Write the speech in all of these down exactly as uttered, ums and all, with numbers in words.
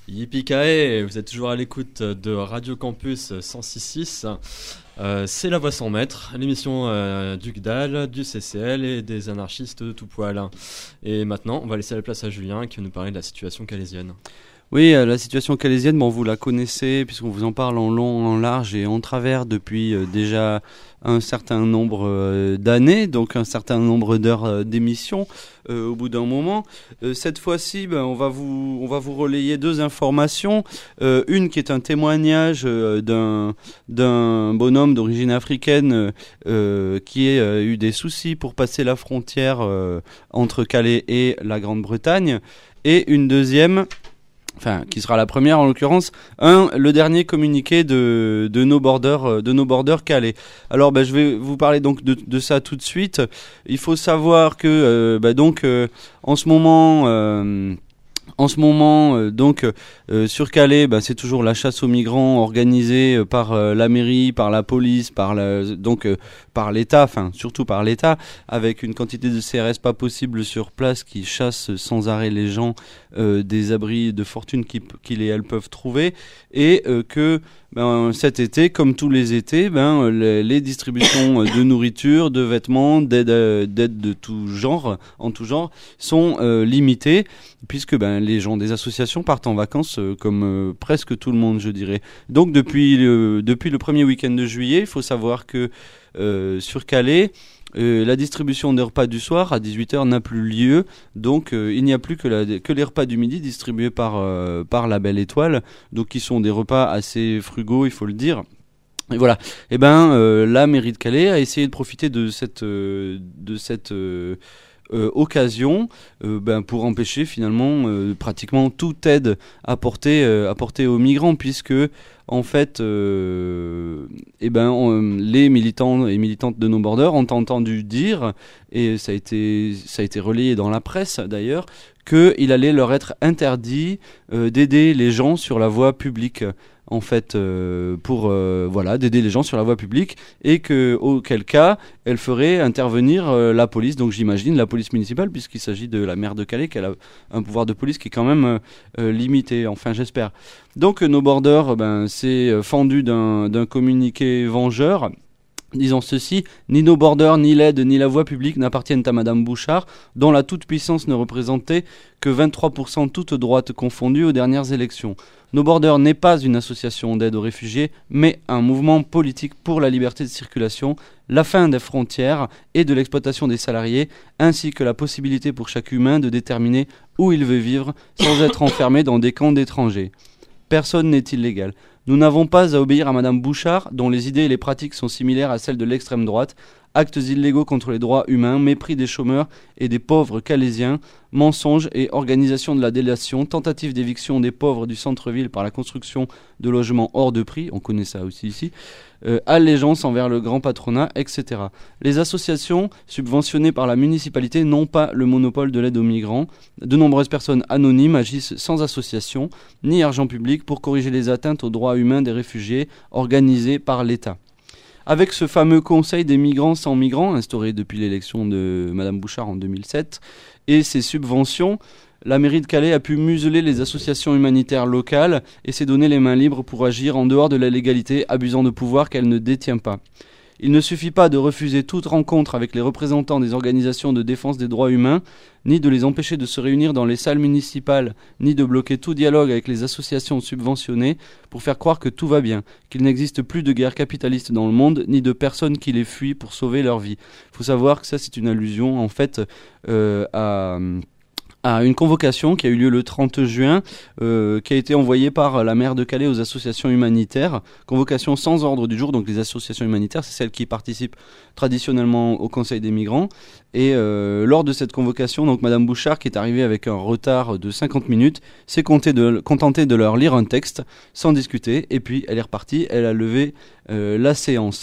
Yippee-ki-yay, vous êtes toujours à l'écoute de Radio Campus cent six virgule six. Euh, c'est La Voix sans maître, l'émission euh, du G D A L, du C C L et des anarchistes de tout poil. Et maintenant, on va laisser la place à Julien qui va nous parler de la situation calaisienne. Oui, euh, la situation calaisienne, bon, vous la connaissez puisqu'on vous en parle en long, en large et en travers depuis euh, déjà un certain nombre euh, d'années, donc un certain nombre d'heures euh, d'émission euh, au bout d'un moment. Euh, cette fois-ci, ben, on va vous, on va vous relayer deux informations. Euh, une qui est un témoignage euh, d'un, d'un bonhomme d'origine africaine euh, qui a euh, eu des soucis pour passer la frontière euh, entre Calais et la Grande-Bretagne. Et une deuxième... Enfin, qui sera la première en l'occurrence, un, le dernier communiqué de, de No Border, de No Border Calais. Alors, ben, je vais vous parler donc de, de ça tout de suite. Il faut savoir que, euh, ben, donc, euh, en ce moment, euh, en ce moment, euh, donc, euh, sur Calais, ben, c'est toujours la chasse aux migrants organisée euh, par euh, la mairie, par la police, par la, donc, euh, par l'État, enfin, surtout par l'État, avec une quantité de C R S pas possible sur place qui chassent sans arrêt les gens euh, des abris de fortune qu'ils, qu'ils et elles peuvent trouver, et euh, que ben, cet été, comme tous les étés, ben, les, les distributions de nourriture, de vêtements, d'aide, d'aide de tout genre, en tout genre, sont euh, limitées, puisque ben, les gens des associations partent en vacances euh, comme euh, presque tout le monde, je dirais. Donc depuis le, depuis le premier week-end de juillet, il faut savoir que euh, sur Calais, Euh, la distribution des repas du soir à dix-huit heures n'a plus lieu, donc euh, il n'y a plus que, la, que les repas du midi distribués par, euh, par la Belle Étoile, donc qui sont des repas assez frugaux, il faut le dire. Et voilà. Et ben euh, la mairie de Calais a essayé de profiter de cette euh, de cette euh, Euh, occasion euh, ben, pour empêcher finalement euh, pratiquement toute aide apportée, euh, apportée aux migrants, puisque en fait euh, eh ben, on, les militants et militantes de No Border ont entendu dire, et ça a été, ça a été relayé dans la presse d'ailleurs, qu'il allait leur être interdit euh, d'aider les gens sur la voie publique, en fait, euh, pour euh, voilà, d'aider les gens sur la voie publique, et que auquel cas elle ferait intervenir euh, la police, donc j'imagine la police municipale, puisqu'il s'agit de la maire de Calais, qui a un pouvoir de police qui est quand même euh, euh, limité, enfin j'espère. Donc No Border ben, s'est fendu d'un, d'un communiqué vengeur, disons ceci: ni No Border, ni l'aide, ni la voie publique n'appartiennent à Madame Bouchard, dont la toute-puissance ne représentait que vingt-trois pour cent toutes droites confondues aux dernières élections. No Border n'est pas une association d'aide aux réfugiés, mais un mouvement politique pour la liberté de circulation, la fin des frontières et de l'exploitation des salariés, ainsi que la possibilité pour chaque humain de déterminer où il veut vivre sans être enfermé dans des camps d'étrangers. Personne n'est illégal. Nous n'avons pas à obéir à Madame Bouchard, dont les idées et les pratiques sont similaires à celles de l'extrême droite. Actes illégaux contre les droits humains, mépris des chômeurs et des pauvres calaisiens, mensonges et organisation de la délation, tentative d'éviction des pauvres du centre-ville par la construction de logements hors de prix, on connaît ça aussi ici, euh, allégeance envers le grand patronat, et cetera. Les associations subventionnées par la municipalité n'ont pas le monopole de l'aide aux migrants. De nombreuses personnes anonymes agissent sans association ni argent public pour corriger les atteintes aux droits humains des réfugiés organisés par l'État. Avec ce fameux Conseil des migrants sans migrants, instauré depuis l'élection de Madame Bouchard en deux mille sept, et ses subventions, la mairie de Calais a pu museler les associations humanitaires locales et s'est donné les mains libres pour agir en dehors de la légalité, abusant de pouvoir qu'elle ne détient pas. Il ne suffit pas de refuser toute rencontre avec les représentants des organisations de défense des droits humains, ni de les empêcher de se réunir dans les salles municipales, ni de bloquer tout dialogue avec les associations subventionnées pour faire croire que tout va bien, qu'il n'existe plus de guerre capitaliste dans le monde, ni de personnes qui les fuient pour sauver leur vie. Il faut savoir que ça, c'est une allusion, en fait, euh, à... à une convocation qui a eu lieu le trente juin, euh, qui a été envoyée par la maire de Calais aux associations humanitaires. Convocation sans ordre du jour, donc les associations humanitaires, c'est celles qui participent traditionnellement au Conseil des migrants. Et euh, lors de cette convocation, donc Madame Bouchard, qui est arrivée avec un retard de cinquante minutes, s'est de, contentée de leur lire un texte sans discuter, et puis elle est repartie, elle a levé euh, la séance.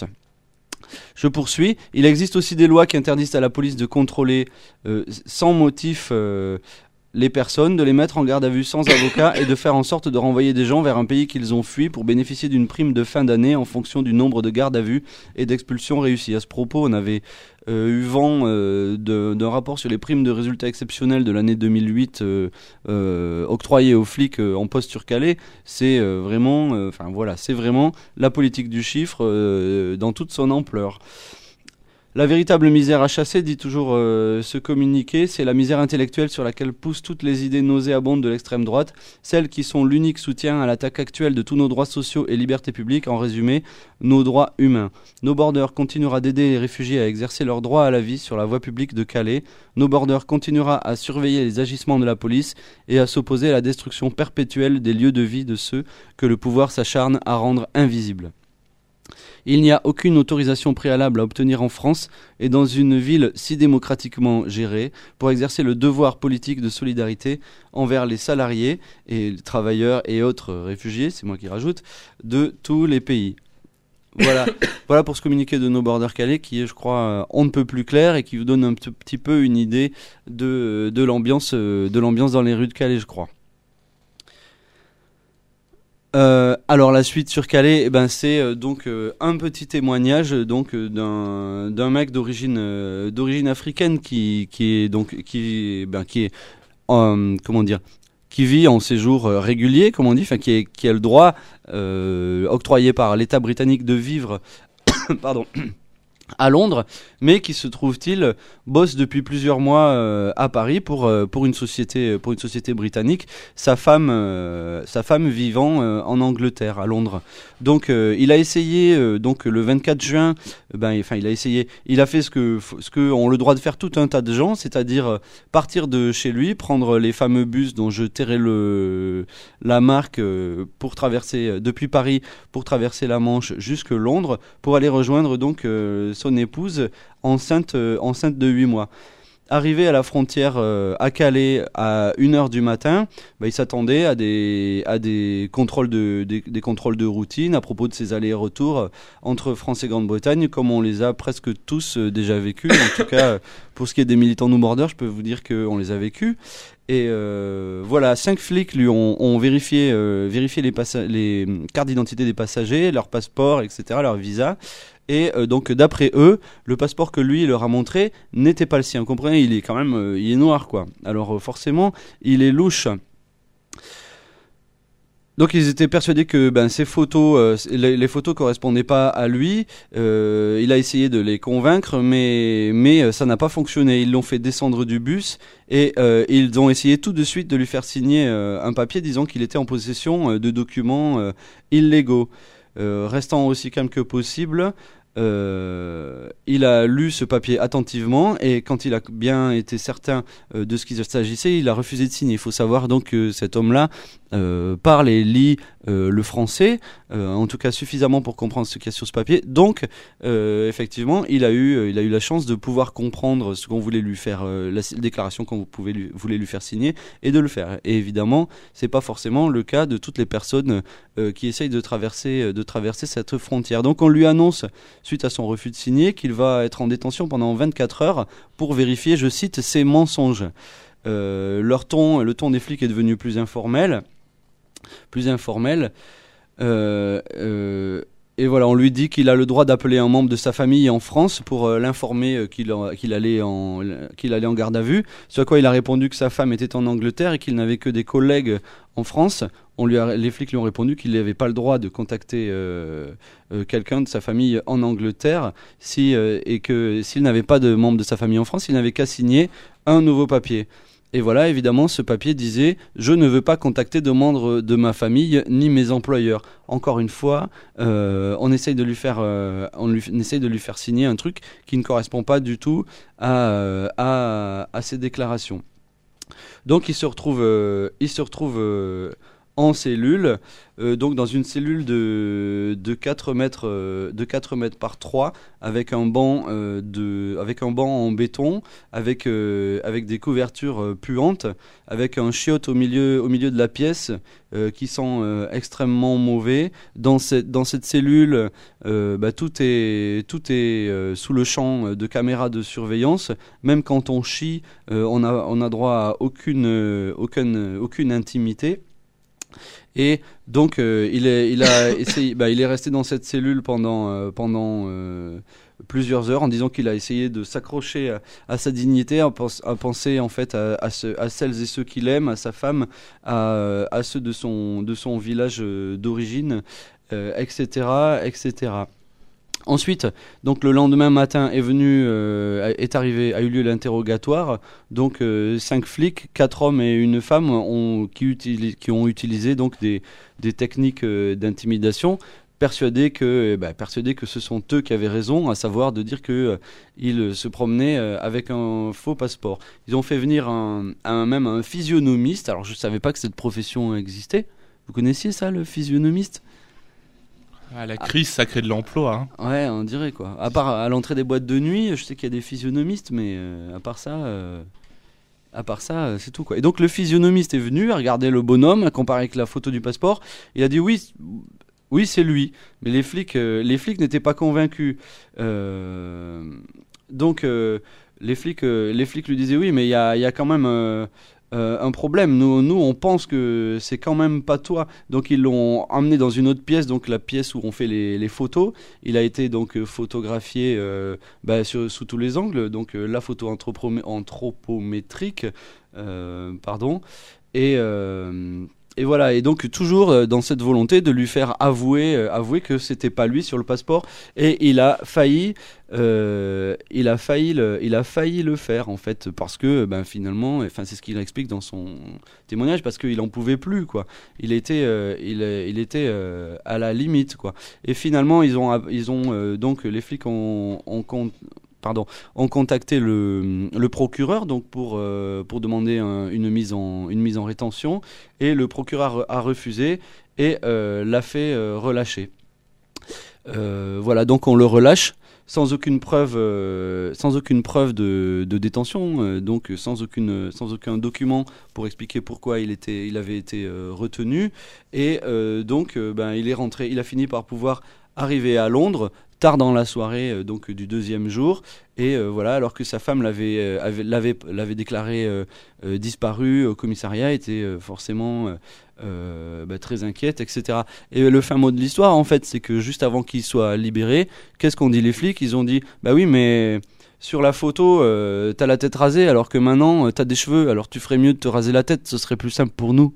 Je poursuis. Il existe aussi des lois qui interdisent à la police de contrôler euh, sans motif euh, les personnes, de les mettre en garde à vue sans avocat et de faire en sorte de renvoyer des gens vers un pays qu'ils ont fui pour bénéficier d'une prime de fin d'année en fonction du nombre de gardes à vue et d'expulsions réussies. À ce propos, on avait euh, eu vent euh, de, d'un rapport sur les primes de résultats exceptionnels de l'année deux mille huit euh, euh, octroyées aux flics euh, en poste sur Calais. C'est euh, vraiment, enfin euh, voilà, c'est vraiment la politique du chiffre euh, dans toute son ampleur. La véritable misère à chasser, dit toujours euh, ce communiqué, c'est la misère intellectuelle sur laquelle poussent toutes les idées nauséabondes de l'extrême droite, celles qui sont l'unique soutien à l'attaque actuelle de tous nos droits sociaux et libertés publiques, en résumé, nos droits humains. No Border continuera d'aider les réfugiés à exercer leur droit à la vie sur la voie publique de Calais. No Border continuera à surveiller les agissements de la police et à s'opposer à la destruction perpétuelle des lieux de vie de ceux que le pouvoir s'acharne à rendre invisibles. Il n'y a aucune autorisation préalable à obtenir en France et dans une ville si démocratiquement gérée pour exercer le devoir politique de solidarité envers les salariés et les travailleurs et autres réfugiés, c'est moi qui rajoute, de tous les pays. Voilà, voilà pour ce communiqué de No Border Calais qui est, je crois, on ne peut plus clair et qui vous donne un p- petit peu une idée de, de, l'ambiance, de l'ambiance dans les rues de Calais, je crois. Euh, alors la suite sur Calais, eh ben, c'est euh, donc euh, un petit témoignage donc euh, d'un, d'un mec d'origine euh, d'origine africaine qui qui est donc qui ben, qui est euh, comment dire qui vit en séjour euh, régulier, comme on dit, enfin qui, est, qui a le droit euh, octroyé par l'État britannique de vivre pardon à Londres, mais qui se trouve-t-il bosse depuis plusieurs mois euh, à Paris pour euh, pour une société pour une société britannique. Sa femme euh, sa femme vivant euh, en Angleterre à Londres. Donc euh, il a essayé euh, donc le vingt-quatre juin. Ben enfin il a essayé. Il a fait ce que ce que ont le droit de faire tout un tas de gens, c'est-à-dire euh, partir de chez lui, prendre les fameux bus dont je tairai le la marque euh, pour traverser euh, depuis Paris pour traverser la Manche jusque Londres pour aller rejoindre donc euh, son épouse enceinte, euh, enceinte de huit mois. Arrivé à la frontière euh, à Calais à une heure du matin, bah, il s'attendait à des, à des, contrôles de, des, des contrôles de routine à propos de ses allers-retours euh, entre France et Grande-Bretagne, comme on les a presque tous euh, déjà vécus. En tout cas, euh, pour ce qui est des militants No Border, je peux vous dire qu'on les a vécus. Et euh, voilà, cinq flics lui ont, ont vérifié, euh, vérifié les, passa- les cartes d'identité des passagers, leurs passeports, et cetera, leurs visas. Et euh, donc d'après eux, le passeport que lui leur a montré n'était pas le sien. Vous comprenez, il est quand même, euh, il est noir quoi. Alors euh, forcément, il est louche. Donc ils étaient persuadés que ben, ces photos, euh, les, les photos correspondaient pas à lui. Euh, il a essayé de les convaincre, mais mais euh, ça n'a pas fonctionné. Ils l'ont fait descendre du bus et euh, ils ont essayé tout de suite de lui faire signer euh, un papier disant qu'il était en possession euh, de documents euh, illégaux. Euh, restant aussi calme que possible, euh, il a lu ce papier attentivement et quand il a bien été certain euh, de ce qu'il s'agissait, il a refusé de signer. Il faut savoir donc que cet homme-là euh, parle et lit euh, le français, euh, en tout cas suffisamment pour comprendre ce qu'il y a sur ce papier. Donc, euh, effectivement, il a eu, il a eu la chance de pouvoir comprendre ce qu'on voulait lui faire, euh, la déclaration qu'on pouvait lui, voulait lui faire signer et de le faire. Et évidemment, c'est pas forcément le cas de toutes les personnes euh, qui essayent de traverser, de traverser cette frontière. Donc, on lui annonce, suite à son refus de signer, qu'il va être en détention pendant vingt-quatre heures pour vérifier, je cite, ses mensonges. Euh, leur ton, le ton des flics est devenu plus informel. plus informel. Euh, euh, et voilà, on lui dit qu'il a le droit d'appeler un membre de sa famille en France pour euh, l'informer euh, qu'il, qu'il, allait en, qu'il allait en garde à vue. Ce à quoi il a répondu que sa femme était en Angleterre et qu'il n'avait que des collègues en France. On lui a, les flics lui ont répondu qu'il n'avait pas le droit de contacter euh, euh, quelqu'un de sa famille en Angleterre si, euh, et que s'il n'avait pas de membre de sa famille en France, il n'avait qu'à signer un nouveau papier. Et voilà, évidemment, ce papier disait « Je ne veux pas contacter de membres de ma famille ni mes employeurs ». Encore une fois, euh, on essaye de lui faire, euh, on, lui, on essaye de lui faire signer un truc qui ne correspond pas du tout à, euh, à, à ses déclarations. Donc il se retrouve, euh, il se retrouve euh, en cellule, euh, donc dans une cellule de, de, quatre mètres, euh, de quatre mètres par trois, avec un banc, euh, de, avec un banc en béton, avec, euh, avec des couvertures euh, puantes, avec un chiotte au milieu, au milieu de la pièce euh, qui sent euh, extrêmement mauvais. Dans cette, dans cette cellule, euh, bah, tout est, tout est euh, sous le champ de caméras de surveillance. Même quand on chie, euh, on a, on a droit à aucune, euh, aucune, aucune intimité. Et donc euh, il, est, il, a essayé, bah, il est resté dans cette cellule pendant, euh, pendant euh, plusieurs heures en disant qu'il a essayé de s'accrocher à, à sa dignité, à, pens- à penser en fait à, à, ce, à celles et ceux qu'il aime, à sa femme, à, à ceux de son, de son village euh, d'origine, euh, et cetera, et cetera. Ensuite, donc le lendemain matin est venu, euh, est arrivé, a eu lieu l'interrogatoire. Donc euh, cinq flics, quatre hommes et une femme ont, qui, utilis- qui ont utilisé donc des, des techniques euh, d'intimidation, persuadés que, eh ben, persuadés que ce sont eux qui avaient raison, à savoir de dire que euh, ils se promenaient euh, avec un faux passeport. Ils ont fait venir un, un, même un physionomiste. Alors je ne savais pas que cette profession existait. Vous connaissiez ça, le physionomiste ? Ah, la crise, ça crée de l'emploi. Hein. Ouais, on dirait quoi. À part à l'entrée des boîtes de nuit, je sais qu'il y a des physionomistes, mais euh, à part ça, euh, à part ça, euh, c'est tout quoi. Et donc le physionomiste est venu, a regardé le bonhomme, a comparé avec la photo du passeport. Il a dit oui, oui c'est lui. Mais les flics, euh, les flics n'étaient pas convaincus. Euh, donc euh, les flics, euh, les flics lui disaient oui, mais il y a, y a quand même. Euh, Euh, un problème. Nous, nous, on pense que c'est quand même pas toi. Donc ils l'ont emmené dans une autre pièce, donc la pièce où on fait les, les photos. Il a été donc photographié euh, bah, sur, sous tous les angles. Donc euh, la photo anthropomé- anthropométrique, euh, pardon. Et euh, Et voilà, et donc toujours euh, dans cette volonté de lui faire avouer, euh, avouer que c'était pas lui sur le passeport, et il a failli, euh, il a failli, le, il a failli le faire en fait, parce que ben finalement, enfin c'est ce qu'il explique dans son témoignage, parce qu'il en pouvait plus quoi. Il était, euh, il, il était euh, à la limite quoi. Et finalement ils ont, ils ont euh, donc les flics ont, ont compte. Pardon, ont contacté le, le procureur donc pour, euh, pour demander un, une, mise en, une mise en rétention, et le procureur a refusé et euh, l'a fait euh, relâcher. Euh, voilà, donc on le relâche sans aucune preuve, euh, sans aucune preuve de, de détention, euh, donc sans, aucune, sans aucun document pour expliquer pourquoi il, était, il avait été euh, retenu, et euh, donc euh, ben, il est rentré, il a fini par pouvoir arriver à Londres tard dans la soirée euh, donc du deuxième jour, et euh, voilà, alors que sa femme l'avait euh, avait, l'avait l'avait déclaré euh, euh, disparue au commissariat, était euh, forcément euh, euh, bah, très inquiète, et cetera. Et le fin mot de l'histoire en fait, c'est que juste avant qu'il soit libéré, qu'est-ce qu'ont dit les flics? Ils ont dit bah oui, mais sur la photo euh, t'as la tête rasée, alors que maintenant euh, t'as des cheveux, alors tu ferais mieux de te raser la tête, ce serait plus simple pour nous.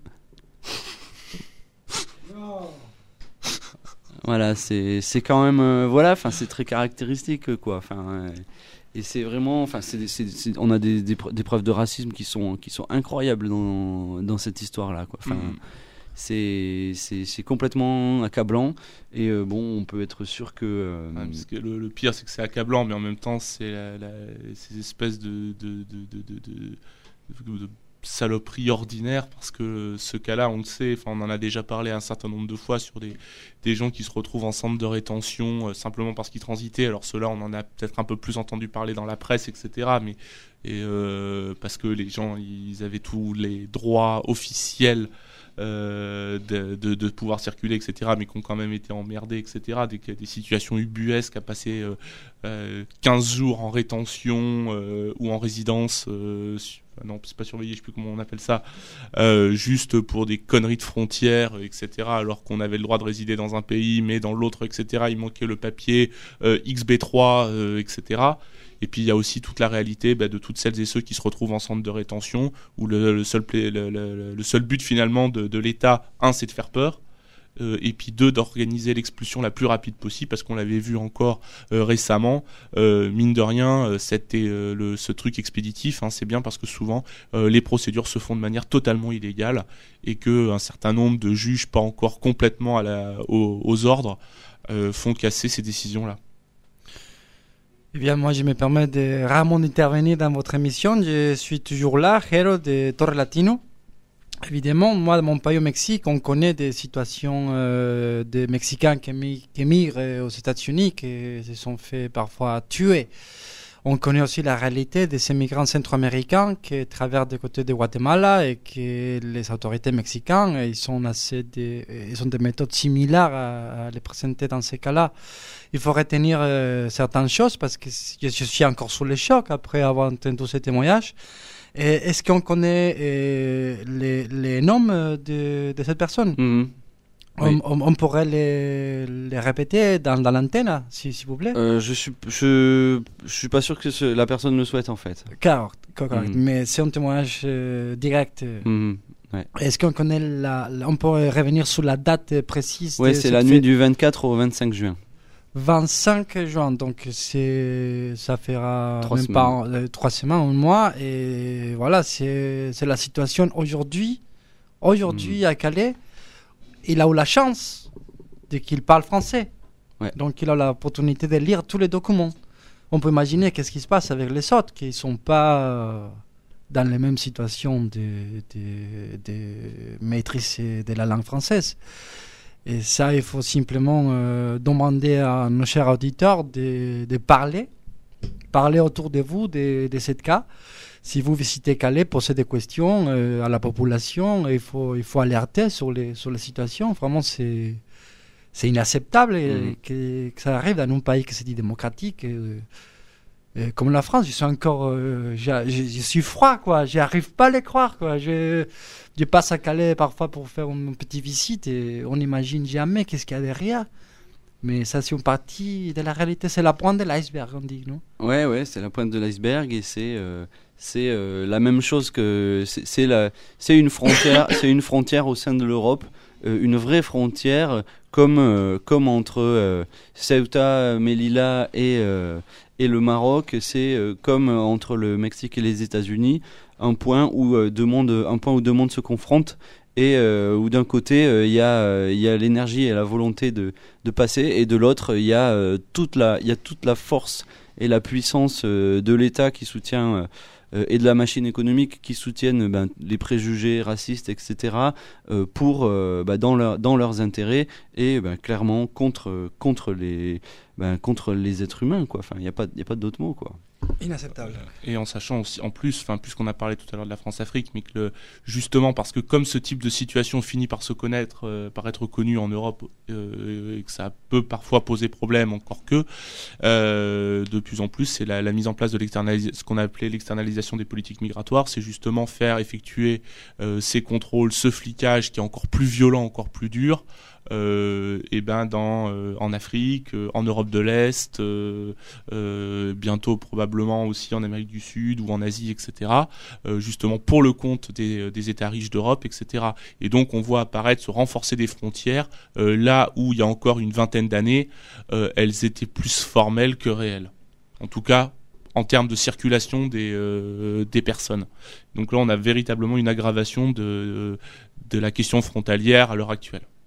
Voilà, c'est c'est quand même euh, voilà, enfin c'est très caractéristique quoi, enfin euh, et c'est vraiment, enfin c'est, c'est, c'est on a des, des des preuves de racisme qui sont qui sont incroyables dans dans cette histoire là quoi. Enfin mmh. c'est c'est c'est complètement accablant, et euh, bon, on peut être sûr que euh, ouais, parce que le, le pire c'est que c'est accablant, mais en même temps c'est la, la, ces espèces de de de de, de, de, de saloperie ordinaire, parce que ce cas-là, on le sait, enfin on en a déjà parlé un certain nombre de fois sur des, des gens qui se retrouvent en centre de rétention euh, simplement parce qu'ils transitaient. Alors ceux-là, on en a peut-être un peu plus entendu parler dans la presse, et cetera. Mais et, euh, parce que les gens, ils avaient tous les droits officiels euh, de, de, de pouvoir circuler, et cetera. Mais qui ont quand même été emmerdés, et cetera. Des, des situations ubuesques, à passer euh, euh, quinze jours en rétention euh, ou en résidence. Euh, non, c'est pas surveillé, je sais plus comment on appelle ça, euh, juste pour des conneries de frontières, et cetera, alors qu'on avait le droit de résider dans un pays, mais dans l'autre, et cetera, il manquait le papier euh, X B trois, euh, et cetera. Et puis il y a aussi toute la réalité bah, de toutes celles et ceux qui se retrouvent en centre de rétention, où le, le, seul, le, le, le seul but finalement de, de l'État, un, c'est de faire peur, Euh, et puis deux, d'organiser l'expulsion la plus rapide possible, parce qu'on l'avait vu encore euh, récemment, euh, mine de rien, euh, c'était euh, le, ce truc expéditif, hein, c'est bien parce que souvent euh, les procédures se font de manière totalement illégale, et que un certain nombre de juges pas encore complètement à la, aux, aux ordres euh, font casser ces décisions-là. Eh bien, moi, je me permets de rarement intervenir dans votre émission. Je suis toujours là, Jero de Torre Latino. Évidemment, moi, dans mon pays au Mexique, on connaît des situations euh, de Mexicains qui, émi- qui émigrent aux États-Unis, qui se sont fait parfois tuer. On connaît aussi la réalité de ces migrants centro-américains qui traversent des côtés de Guatemala et que les autorités mexicaines, ils sont assez des, ils ont des méthodes similaires à, à les présenter dans ces cas-là. Il faut retenir euh, certaines choses parce que je, je suis encore sous le choc après avoir entendu ces témoignages. Et est-ce qu'on connaît euh, les, les noms de, de cette personne? Mmh. Oui. on, on, on pourrait les, les répéter dans, dans l'antenne, s'il si, si vous plaît. Euh, je suis, je, je suis pas sûr que ce, la personne le souhaite en fait. Car, correct. Mmh. Mais c'est un témoignage euh, direct. Mmh. Ouais. Est-ce qu'on connaît la, la, on pourrait revenir sur la date précise? Ouais, c'est la nuit du vingt-quatre au vingt-cinq juin. vingt-cinq juin, donc c'est, ça fera trois même semaines. pas euh, trois semaines, un mois, et voilà, c'est, c'est la situation aujourd'hui. Aujourd'hui, mmh. à Calais, il a eu la chance de qu'il parle français. Ouais. Donc il a l'opportunité de lire tous les documents. On peut imaginer qu'est-ce qui se passe avec les autres qui ne sont pas euh, dans les mêmes situations de, de, de maîtrise de la langue française. Et ça, il faut simplement euh, demander à nos chers auditeurs de, de parler, parler autour de vous de, de ce cas. Si vous visitez Calais, posez des questions euh, à la population. Il faut, il faut alerter sur les, sur les situations. Vraiment, c'est, c'est inacceptable mmh. que, que ça arrive dans un pays qui se dit démocratique. Et, et comme la France, je suis encore, euh, je, je, je suis froid, quoi. J'arrive pas à les croire, quoi. Je, je passe à Calais parfois pour faire une petite visite et on n'imagine jamais qu'est-ce qu'il y a derrière. Mais ça, c'est une partie de la réalité. C'est la pointe de l'iceberg, on dit, non? Ouais, ouais, c'est la pointe de l'iceberg et c'est, euh, c'est euh, la même chose que c'est, c'est la, c'est une frontière, c'est une frontière au sein de l'Europe, euh, une vraie frontière comme euh, comme entre euh, Ceuta, Melilla et euh, et le Maroc. C'est euh, comme entre le Mexique et les États-Unis, un point où euh, deux mondes, un point où deux mondes se confrontent. Et euh, où d'un côté il euh, y a il euh, y a l'énergie et la volonté de de passer, et de l'autre il y a euh, toute la il y a toute la force et la puissance euh, de l'État qui soutient euh, et de la machine économique qui soutiennent ben, les préjugés racistes, et cetera euh, pour euh, ben, dans leur dans leurs intérêts et ben, clairement contre contre les ben, contre les êtres humains, quoi. Enfin il y a pas il y a pas d'autre mot, quoi. Inacceptable. Et en sachant aussi, en plus, enfin, puisqu'on a parlé tout à l'heure de la France-Afrique, mais que le, justement parce que comme ce type de situation finit par se connaître, euh, par être connu en Europe, euh, et que ça peut parfois poser problème, encore que euh, de plus en plus, c'est la, la mise en place de l'externalisation, ce qu'on a appelé l'externalisation des politiques migratoires, c'est justement faire effectuer euh, ces contrôles, ce flicage qui est encore plus violent, encore plus dur. Euh, et ben dans euh, en Afrique, euh, en Europe de l'Est, euh, euh, bientôt probablement aussi en Amérique du Sud ou en Asie, et cetera. Euh, justement pour le compte des, des États riches d'Europe, et cetera. Et donc on voit apparaître se renforcer des frontières euh, là où il y a encore une vingtaine d'années, euh, elles étaient plus formelles que réelles. En tout cas, en termes de circulation des euh, des personnes. Donc là, on a véritablement une aggravation de de la question frontalière à l'heure actuelle.